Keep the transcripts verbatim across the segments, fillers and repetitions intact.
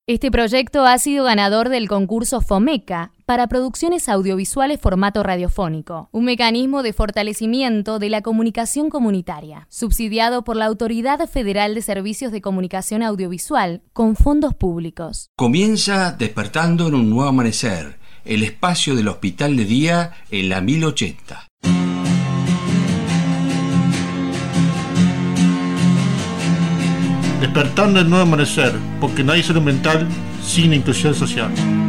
Este proyecto ha sido ganador del concurso FOMECA para producciones audiovisuales formato radiofónico, un mecanismo de fortalecimiento de la comunicación comunitaria, subsidiado por la Autoridad Federal de Servicios de Comunicación Audiovisual con fondos públicos. Comienza Despertando en un Nuevo Amanecer, el espacio del Hospital de Día en la mil ochenta. Despertando el nuevo amanecer, porque no hay salud mental sin inclusión social.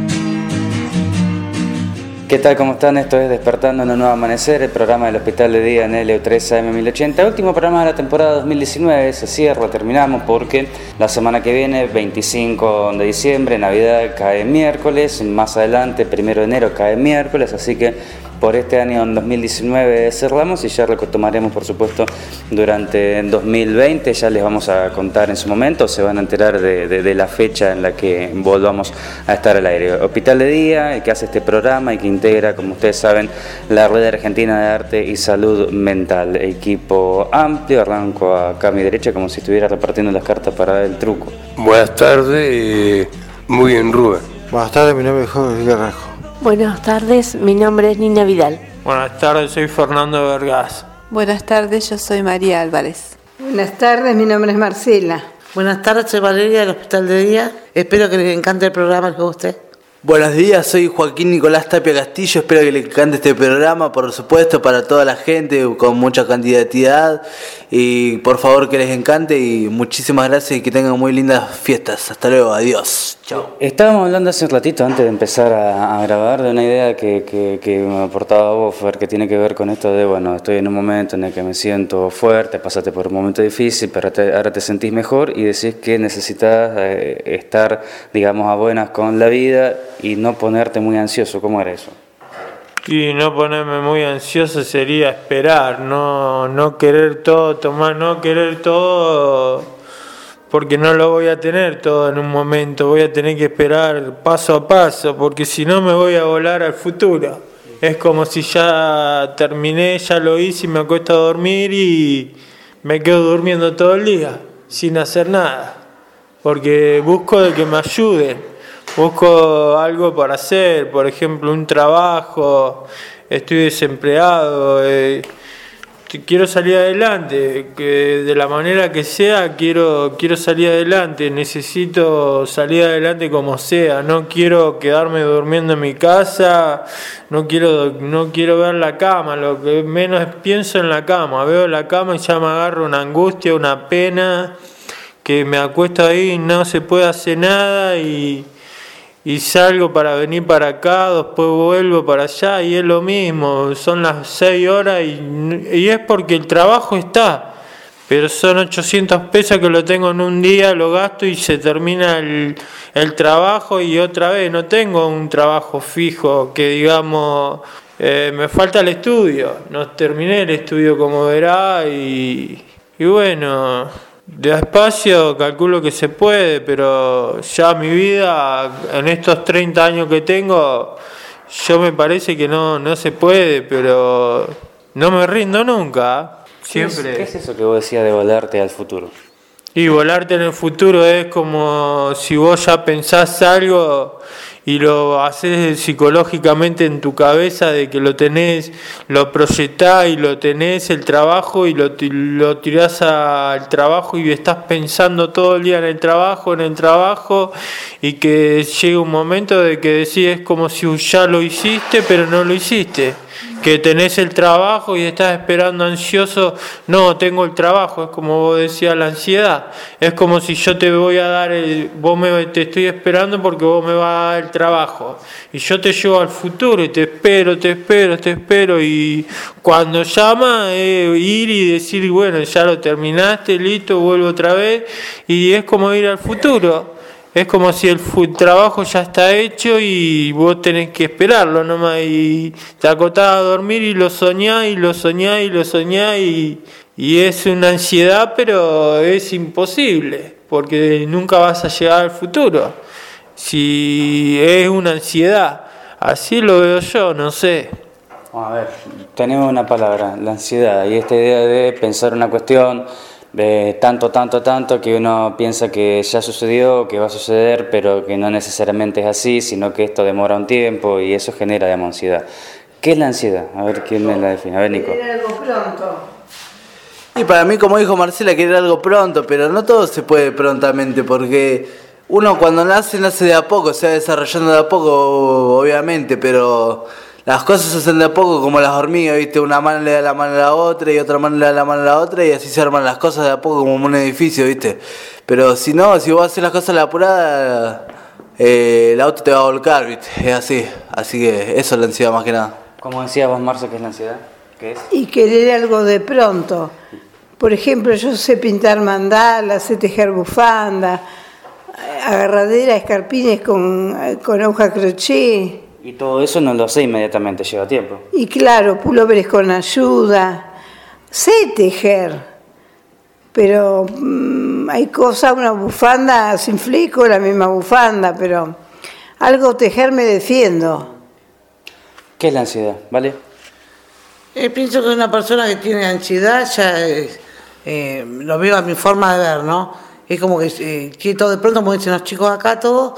¿Qué tal? ¿Cómo están? Esto es Despertando en un Nuevo Amanecer, el programa del Hospital de Día en L U tres A M mil ochenta. Último programa de la temporada dos mil diecinueve, se cierra, terminamos porque la semana que viene, veinticinco de diciembre, Navidad cae miércoles, más adelante, primero de enero cae miércoles, así que por este año en dos mil diecinueve cerramos y ya retomaremos, por supuesto, durante dos mil veinte. Ya les vamos a contar en su momento, se van a enterar de, de, de la fecha en la que volvamos a estar al aire. Hospital de Día, el que hace este programa y que integra, como ustedes saben, la Red Argentina de Arte y Salud Mental. Equipo amplio, arranco acá a mi derecha como si estuviera repartiendo las cartas para el truco. Buenas tardes, muy bien, Rubén. Buenas tardes, mi nombre es Jorge Garrajo. Buenas tardes, mi nombre es Nina Vidal. Buenas tardes, soy Fernando Vergás. Buenas tardes, yo soy María Álvarez. Buenas tardes, mi nombre es Marcela. Buenas tardes, soy Valeria del Hospital de Día. Espero que les encante el programa, que guste. Buenos días, soy Joaquín Nicolás Tapia Castillo, espero que les encante este programa, por supuesto, para toda la gente, con mucha cantidad, y por favor que les encante, y muchísimas gracias y que tengan muy lindas fiestas. Hasta luego, adiós, chao. Estábamos hablando hace un ratito, antes de empezar a, a grabar, de una idea que, que, que me aportaba vos, Fer, que tiene que ver con esto de, bueno, estoy en un momento en el que me siento fuerte, pasaste por un momento difícil, pero te, ahora te sentís mejor y decís que necesitas eh, estar, digamos, a buenas con la vida y no ponerte muy ansioso. ¿Cómo era eso? Y no ponerme muy ansioso sería esperar, no, no querer todo, tomar, no querer todo, porque no lo voy a tener todo en un momento, voy a tener que esperar paso a paso, porque si no me voy a volar al futuro. Es como si ya terminé, ya lo hice y me acuesto a dormir y me quedo durmiendo todo el día, sin hacer nada, porque busco de que me ayuden. Busco algo para hacer, por ejemplo, un trabajo, estoy desempleado, eh, quiero salir adelante, que de la manera que sea, quiero, quiero salir adelante, necesito salir adelante como sea, no quiero quedarme durmiendo en mi casa, no quiero, no quiero ver la cama, lo que menos pienso en la cama, veo la cama y ya me agarro una angustia, una pena, que me acuesto ahí y no se puede hacer nada y... Y salgo para venir para acá, después vuelvo para allá y es lo mismo, son las seis horas y, y es porque el trabajo está, pero son ochocientos pesos que lo tengo en un día, lo gasto y se termina el, el trabajo y otra vez no tengo un trabajo fijo que digamos, eh, me falta el estudio, no terminé el estudio como verá y, y bueno... Despacio calculo que se puede, pero ya mi vida, en estos treinta años que tengo, yo me parece que no, no se puede, pero no me rindo nunca. Siempre. ¿Qué es eso que vos decías de volarte al futuro? Y volarte en el futuro es como si vos ya pensás algo y lo haces psicológicamente en tu cabeza de que lo tenés, lo proyectás y lo tenés el trabajo y lo, lo tirás al trabajo y estás pensando todo el día en el trabajo, en el trabajo y que llega un momento de que decís es como si ya lo hiciste pero no lo hiciste. Que tenés el trabajo y estás esperando ansioso, no, tengo el trabajo, es como vos decías, la ansiedad, es como si yo te voy a dar, el, vos me, te estoy esperando porque vos me vas a dar el trabajo, y yo te llevo al futuro y te espero, te espero, te espero, y cuando llama, eh, ir y decir, bueno, ya lo terminaste, listo, vuelvo otra vez, y es como ir al futuro. Es como si el trabajo ya está hecho y vos tenés que esperarlo nomás y te acostás a dormir y lo soñás y lo soñás y lo soñás y, y es una ansiedad, pero es imposible porque nunca vas a llegar al futuro. Si es una ansiedad, así lo veo yo, no sé. A ver, tenemos una palabra, la ansiedad, y esta idea de pensar una cuestión, de tanto, tanto, tanto que uno piensa que ya sucedió, que va a suceder, pero que no necesariamente es así, sino que esto demora un tiempo y eso genera, digamos, ansiedad. ¿Qué es la ansiedad? A ver, ¿quién me la define? A ver, Nico. Querer algo pronto. Y para mí, como dijo Marcela, querer algo pronto, pero no todo se puede prontamente, porque uno cuando nace, nace de a poco, se va desarrollando de a poco, obviamente, pero las cosas se hacen de a poco, como las hormigas, ¿viste? Una mano le da la mano a la otra y otra mano le da la mano a la otra y así se arman las cosas de a poco como un edificio, ¿viste? Pero si no, si vos haces las cosas a la apurada, eh, el auto te va a volcar, ¿viste? Es así, así que eso es la ansiedad más que nada. Como decías vos, Marce, ¿qué es la ansiedad? ¿Qué es? Y querer algo de pronto. Por ejemplo, yo sé pintar mandalas, sé tejer bufanda, agarradera, escarpines con, con aguja crochet. Y todo eso no lo sé inmediatamente, lleva tiempo. Y claro, pulóveres con ayuda. Sé tejer, pero mmm, hay cosas, una bufanda sin fleco, la misma bufanda, pero algo tejer me defiendo. ¿Qué es la ansiedad? ¿Vale? Eh, pienso que una persona que tiene ansiedad ya es, eh, lo veo a mi forma de ver, ¿no? Es como que eh, quiere todo de pronto, como dicen los chicos acá, todo,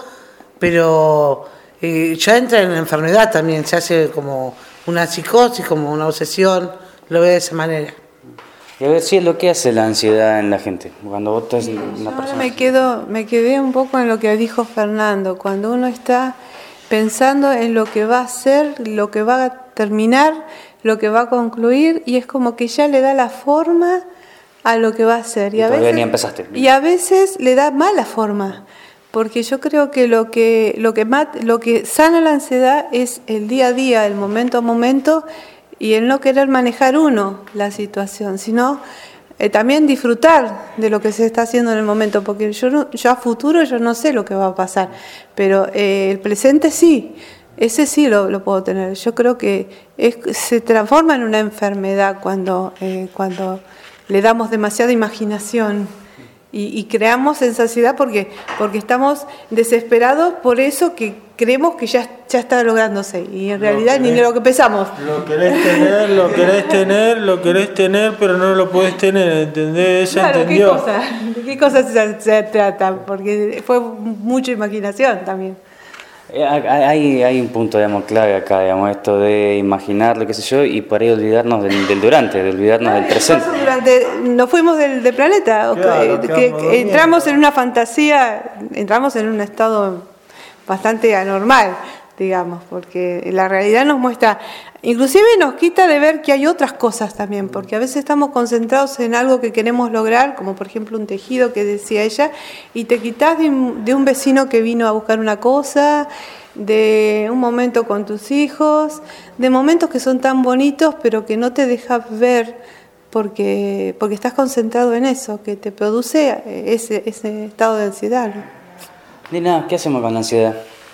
pero eh, ya entra en la enfermedad también, se hace como una psicosis, como una obsesión, lo veo de esa manera. Y a ver si es lo que hace la ansiedad en la gente, cuando vos estás sí, una yo persona. Me, quedo, me quedé un poco en lo que dijo Fernando, cuando uno está pensando en lo que va a hacer, lo que va a terminar, lo que va a concluir, y es como que ya le da la forma a lo que va a hacer. Y, y a todavía veces, ni empezaste. Y a veces le da mala forma, porque yo creo que lo que lo que mat, lo que sana la ansiedad es el día a día, el momento a momento, y el no querer manejar uno la situación, sino eh, también disfrutar de lo que se está haciendo en el momento, porque yo, no, yo a futuro yo no sé lo que va a pasar, pero eh, el presente sí. Ese sí lo, lo puedo tener. Yo creo que es, se transforma en una enfermedad cuando, eh, cuando le damos demasiada imaginación y, y creamos sensación porque, porque estamos desesperados por eso que creemos que ya, ya está lográndose y en realidad querés, ni lo que pensamos. Lo querés tener, lo querés tener, lo querés tener, pero no lo podés tener, ¿entendés? Ella claro, entendió. ¿qué cosa? ¿De qué cosas se, se trata? Porque fue mucha imaginación también. Hay, hay un punto, digamos, clave acá, digamos, esto de imaginar lo que sé yo y por ahí olvidarnos del, del durante, de olvidarnos del presente. Durante, nos fuimos del, del planeta, claro, que, que, que entramos en una fantasía, entramos en un estado bastante anormal, digamos, porque la realidad nos muestra, inclusive nos quita de ver que hay otras cosas también, porque a veces estamos concentrados en algo que queremos lograr, como por ejemplo un tejido que decía ella, y te quitas de, de un vecino que vino a buscar una cosa, de un momento con tus hijos, de momentos que son tan bonitos pero que no te dejas ver porque, porque estás concentrado en eso, que te produce ese, ese estado de ansiedad, ¿no? Lina, ¿qué hacemos con la ansiedad?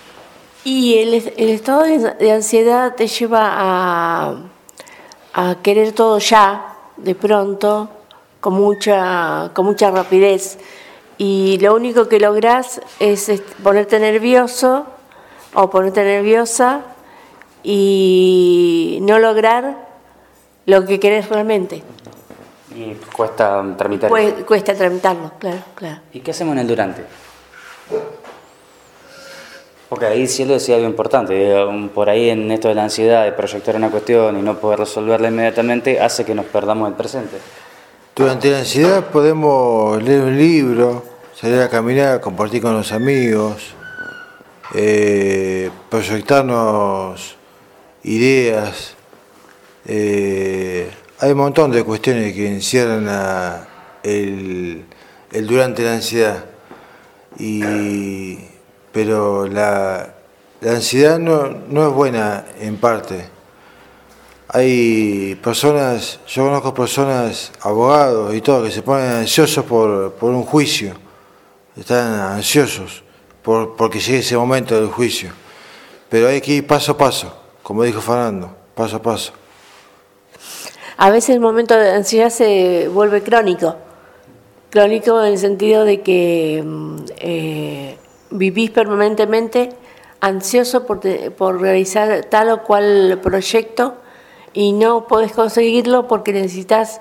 Y el, el estado de ansiedad te lleva a, a querer todo ya, de pronto, con mucha, con mucha rapidez. Y lo único que lográs es ponerte nervioso o ponerte nerviosa y no lograr lo que querés realmente. Y cuesta tramitar. Cu- cuesta tramitarlo, claro, claro. ¿Y qué hacemos en el durante? Porque ahí Cielo decía algo importante, por ahí en esto de la ansiedad, de proyectar una cuestión y no poder resolverla inmediatamente, hace que nos perdamos el presente. Durante la ansiedad podemos leer un libro, salir a caminar, compartir con los amigos, eh, proyectarnos ideas. Eh, hay un montón de cuestiones que encierran a el, el durante la ansiedad. Y... pero la, la ansiedad no, no es buena en parte. Hay personas, yo conozco personas, abogados y todo, que se ponen ansiosos por, por un juicio, están ansiosos por, porque llegue ese momento del juicio. Pero hay que ir paso a paso, como dijo Fernando, paso a paso. A veces el momento de ansiedad se vuelve crónico, crónico en el sentido de que eh, vivís permanentemente ansioso por, te, por realizar tal o cual proyecto y no podés conseguirlo porque necesitas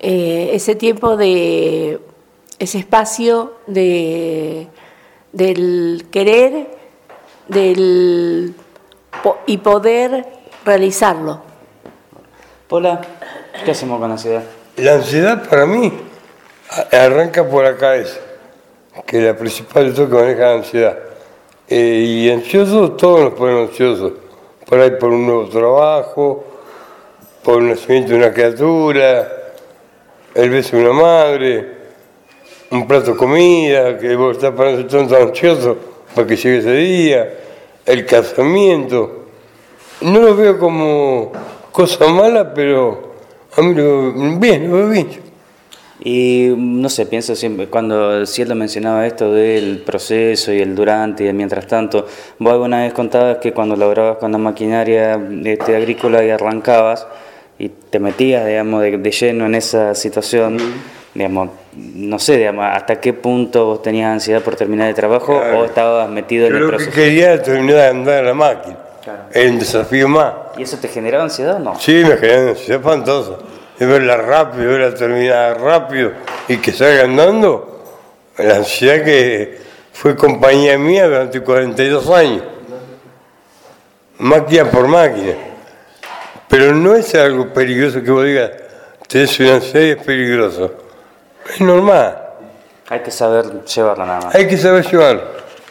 eh, ese tiempo de, ese espacio de, del querer del, y poder realizarlo. Hola, ¿qué hacemos con la ansiedad? La ansiedad para mí arranca por la cabeza, que es la principal de todo que maneja la ansiedad. Eh, y ansiosos, todos nos ponen ansiosos. Por ahí por un nuevo trabajo, por el nacimiento de una criatura, el beso de una madre, un plato de comida, que vos estás para ser tanto ansioso para que llegue ese día, el casamiento. No lo veo como cosa mala, pero a mí lo veo bien, lo veo bien. Y no sé, pienso siempre, cuando Cielo mencionaba esto del proceso y el durante y el mientras tanto, vos alguna vez contabas que cuando laborabas con la maquinaria este, agrícola y arrancabas y te metías, digamos, de, de lleno en esa situación, digamos, no sé, digamos, hasta qué punto vos tenías ansiedad por terminar el trabajo, claro, o estabas metido Yo en el lo proceso. Que quería era terminar de andar en la máquina, claro. Era un desafío más. ¿Y eso te generaba ansiedad o no? Sí, me generaba ansiedad espantosa. De verla rápido, verla terminada rápido y que salga andando, la ansiedad que fue compañía mía durante cuarenta y dos años, máquina por máquina. Pero no es algo peligroso que vos digas, tenés una ansiedad y es peligroso. Es normal. Hay que saber llevarla nada más. Hay que saber llevarla.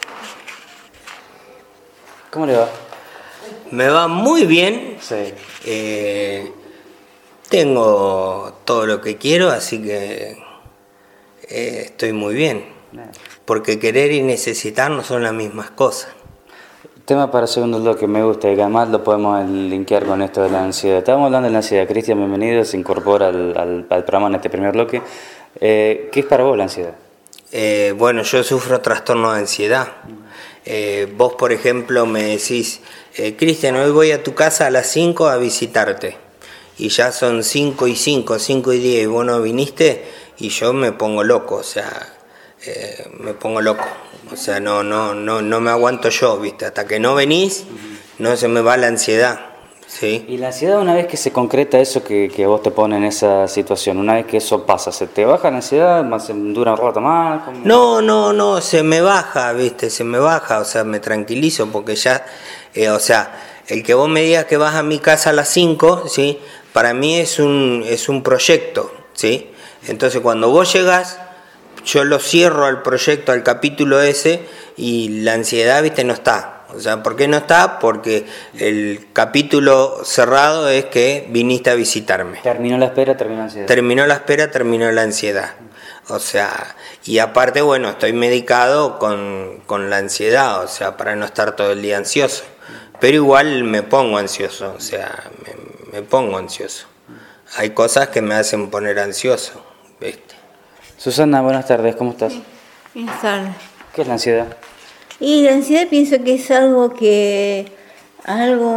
¿Cómo le va? Me va muy bien. Sí. Eh, Tengo todo lo que quiero, así que eh, estoy muy bien. Porque querer y necesitar no son las mismas cosas. Tema para segundo bloque, me gusta y que además lo podemos linkear con esto de la ansiedad. Estábamos hablando de la ansiedad. Cristian, bienvenido, se incorpora al, al, al programa en este primer bloque. Eh, ¿Qué es para vos la ansiedad? Eh, bueno, yo sufro trastorno de ansiedad. Eh, vos, por ejemplo, me decís, eh, Cristian, hoy voy a tu casa a las cinco a visitarte. Y ya son cinco y cinco, cinco y diez, y vos no viniste, y yo me pongo loco, o sea, eh, me pongo loco. O sea, no, no, no, no me aguanto yo, ¿viste? Hasta que no venís, no se me va la ansiedad, ¿sí? Y la ansiedad, una vez que se concreta eso que, que vos te pones en esa situación, una vez que eso pasa, ¿se te baja la ansiedad? ¿Se dura un rato más? ¿Cómo? No, no, no, se me baja, ¿viste? Se me baja, o sea, me tranquilizo porque ya, eh, o sea, el que vos me digas que vas a mi casa a las cinco, ¿sí? Para mí es un, es un proyecto, ¿sí? Entonces cuando vos llegás, yo lo cierro al proyecto, al capítulo ese, y la ansiedad, ¿viste? No está. O sea, ¿por qué no está? Porque el capítulo cerrado es que viniste a visitarme. Terminó la espera, terminó la ansiedad. Terminó la espera, terminó la ansiedad. O sea, y aparte, bueno, estoy medicado con, con la ansiedad, o sea, para no estar todo el día ansioso. Pero igual me pongo ansioso, o sea, me, me pongo ansioso. Hay cosas que me hacen poner ansioso, ¿viste? Susana, buenas tardes, ¿cómo estás? Buenas tardes. ¿Qué es la ansiedad? Y la ansiedad pienso que es algo que, algo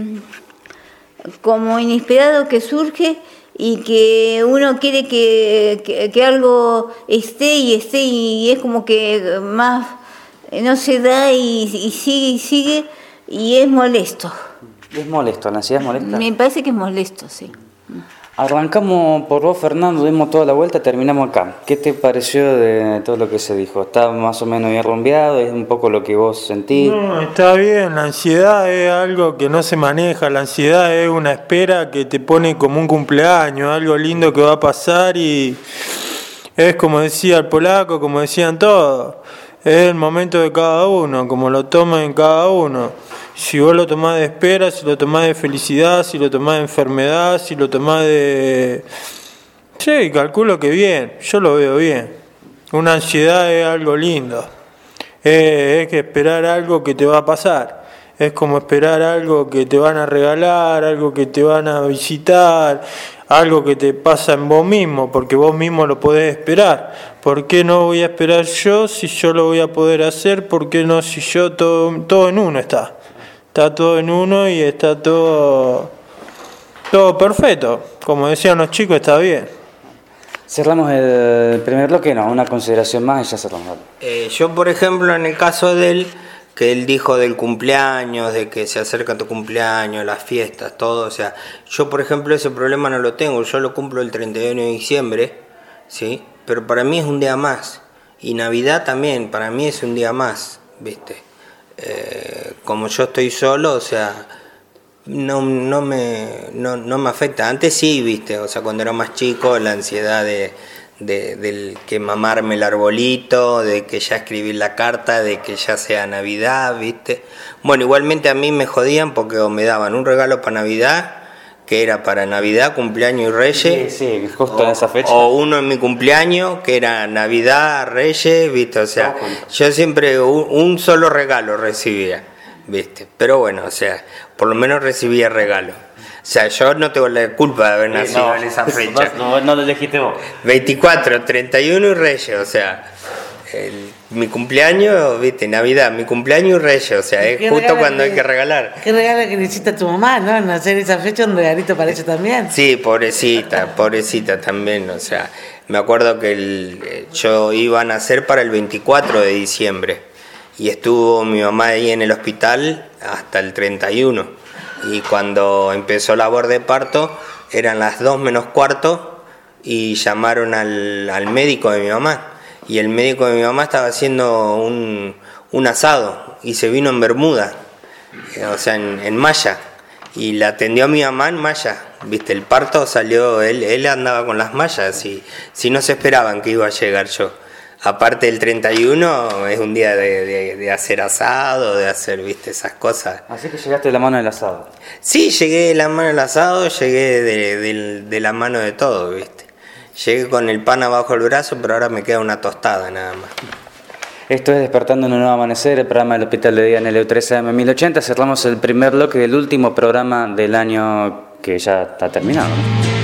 como inesperado que surge y que uno quiere que, que, que algo esté y esté y es como que más no se da y, y sigue y sigue y es molesto. ¿Es molesto? ¿La ansiedad es molesta? Me parece que es molesto, sí. Arrancamos por vos, Fernando, dimos toda la vuelta, terminamos acá. ¿Qué te pareció de todo lo que se dijo? ¿Está más o menos bien rumbeado? ¿Es un poco lo que vos sentís? No, está bien. La ansiedad es algo que no se maneja. La ansiedad es una espera que te pone como un cumpleaños, algo lindo que va a pasar y es como decía el polaco, como decían todos, es el momento de cada uno, como lo tomen cada uno. Si vos lo tomás de espera, si lo tomás de felicidad, si lo tomás de enfermedad, si lo tomás de... Sí, calculo que bien, yo lo veo bien. Una ansiedad es algo lindo. Es, es que esperar algo que te va a pasar. Es como esperar algo que te van a regalar, algo que te van a visitar, algo que te pasa en vos mismo, porque vos mismo lo podés esperar. ¿Por qué no voy a esperar yo si yo lo voy a poder hacer? ¿Por qué no si yo todo, todo en uno está? Está todo en uno y está todo, todo perfecto. Como decían los chicos, está bien. Cerramos el primer bloque, no, una consideración más y ya cerramos. Eh, yo, por ejemplo, en el caso de él, que él dijo del cumpleaños, de que se acerca tu cumpleaños, las fiestas, todo, o sea, yo por ejemplo ese problema no lo tengo, yo lo cumplo el treinta y uno de diciembre, ¿sí? Pero para mí es un día más, y Navidad también, para mí es un día más, ¿viste? Eh, como yo estoy solo, o sea, no, no, me, no, no me afecta, antes sí, ¿viste? O sea, cuando era más chico, la ansiedad de... De, del que mamarme el arbolito, de que ya escribí la carta, de que ya sea Navidad, ¿viste? Bueno, igualmente a mí me jodían porque me daban un regalo para Navidad, que era para Navidad, cumpleaños y Reyes. Sí, sí, justo o, en esa fecha. O uno en mi cumpleaños, que era Navidad, Reyes, ¿viste? O sea, yo siempre un, un solo regalo recibía, ¿viste? Pero bueno, o sea, por lo menos recibía regalo. O sea, yo no tengo la culpa de haber nacido no, en esa fecha. No, no lo elegiste vos. veinticuatro, treinta y uno y Reyes, o sea, el, mi cumpleaños, viste, Navidad, mi cumpleaños y Reyes, o sea, es justo cuando que, hay que regalar. ¿Qué regalo que necesita tu mamá, no? Nacer esa fecha, un regalito para ella también. Sí, pobrecita, pobrecita también, o sea, me acuerdo que el, yo iba a nacer para el veinticuatro de diciembre y estuvo mi mamá ahí en el hospital hasta el treinta y uno. Y cuando empezó la labor de parto, eran las dos menos cuarto y llamaron al, al médico de mi mamá. Y el médico de mi mamá estaba haciendo un, un asado y se vino en bermuda, o sea, en, en malla. Y la atendió a mi mamá en malla. Viste, el parto salió, él, él andaba con las mallas y si no se esperaban que iba a llegar yo. Aparte del treinta y uno es un día de, de, de hacer asado, de hacer, viste, esas cosas. Así que llegaste de la mano del asado. Sí, llegué de la mano del asado, llegué de, de, de la mano de todo, viste. Llegué con el pan abajo del brazo, pero ahora me queda una tostada nada más. Esto es Despertando en un Nuevo Amanecer, el programa del Hospital de Día en L U tres A M mil ochenta. Cerramos el primer bloque del último programa del año que ya está terminado, ¿no?